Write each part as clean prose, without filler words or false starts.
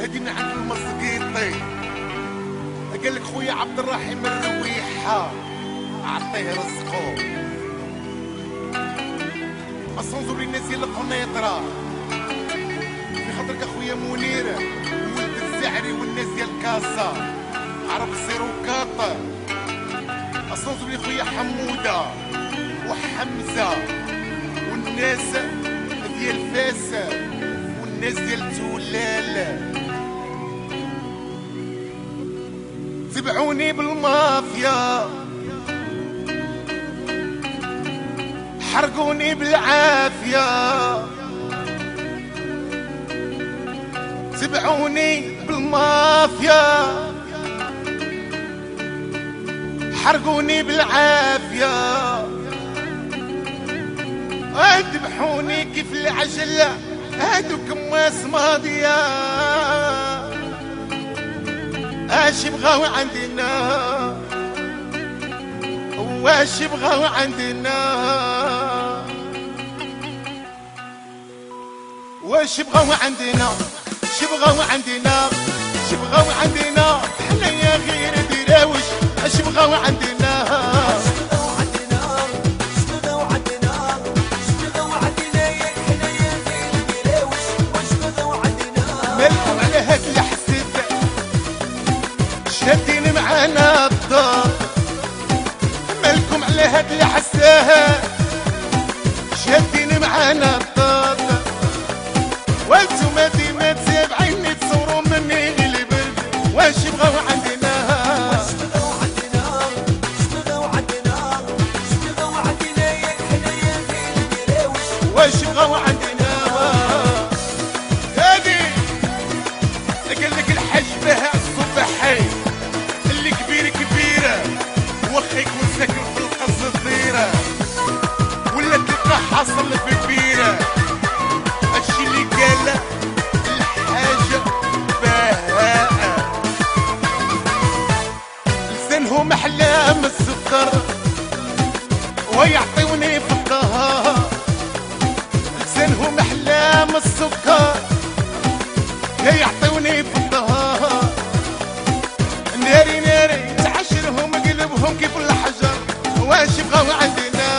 هادي من عند المسقيطي. قال لك خويا عبد الرحيم الرويحه عطيه رزقو اصنزو للناس ديال القنيطره في خاطرك اخويا منير ولد الزعري والناس ديال كاسا عرب سيروكاط اصنزو لي خويا حموده وحمزه والناس ديال فاس والناس ديال تولال. تبعوني بالمافيا حرقوني بالعافية، تبعوني بالمافيا حرقوني بالعافية، ذبحوني كيف العجلة هادو كماس ماضية. اش بغاو عندنا واش بغاو عندنا واش بغاو عندنا شبغاو عندنا شبغاو عندنا حنايا غير دراوش اش بغاو عندنا مالكم على هاد الحسد شادين معانا الدار مالكم على هاد الحساد شادين معانا الدار وانتم ديما تابعيني تصوروا مني غير البرد واش بغاو عندنا واش بغاو عندنا هادي قال لك الحاج بها الصباحي اللي كبير كبيره واخا يكون ساكن في القصر الصغيره ولا تلقى حاصل في كبيره هادشي اللي قال الحاج بهاء لسانهم احلى من السكر ويعطيوني في الظهر لسانهم احلى من السكر يعطيوني في الظهر ناري ناري تعشرهم قلبهم كيف الحجر واش بغاو عندنا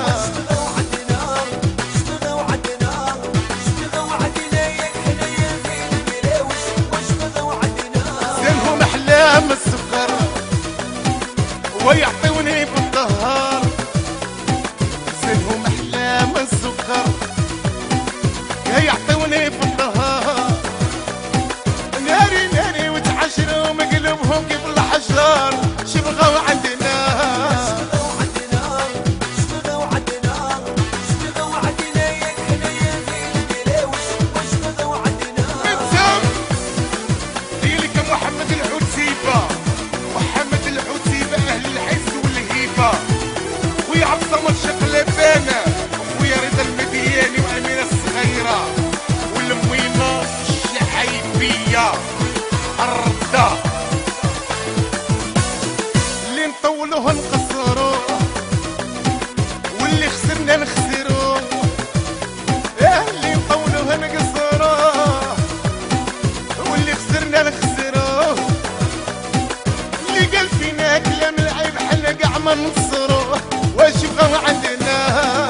سنهم احلام السكر ويعطيوني في الظهر سنهم احلام السكر يعطيوني في الظهر ناري ناري وتعشرهم قلبهم كيف الحجار شبغاو عندنا منتم ديالك محمد الحوتيبة محمد الحوتيبة اهل الحس والهيبة خويا عبد الصمد شقلبانة وخويا رضا المدياني وامينة الصغيرة والموينة الشعيبية الردة اللي نطولوه نقصروه واللي خسرنا نخسروه اللي نطولوه نقصروه واللي خسرنا نخسروه اللي قال فينا كلام العيب حنا كاع ما ننصروه واش بغاو عندنا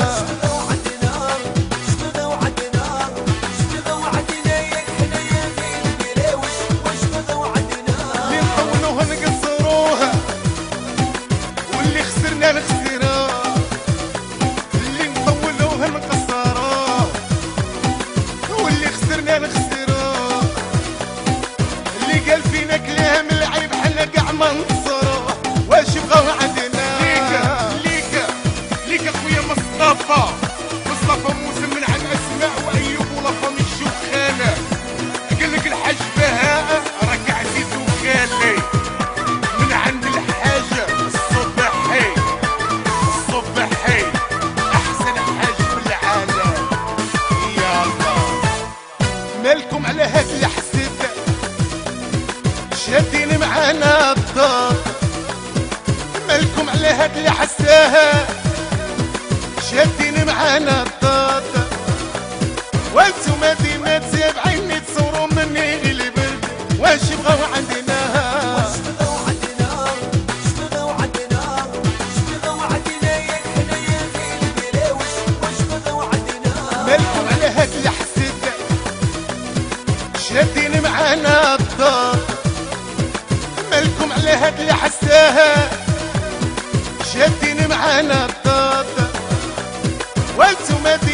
اللي نطولوه نقصروه واللي خسرنا نخسروه اللي قال فينا كلام العيب حنا كاع ما ننصروه واش بغاو عندنا ليك اخويا مصطفى موسى من عن اسماء وايوب ولفا من الشوخانه قال لك الحاج بهاء راك عزيز وخالي من عند الحاج الصباحي هاد اللي حساها شادين معانا الضاد وانتو ما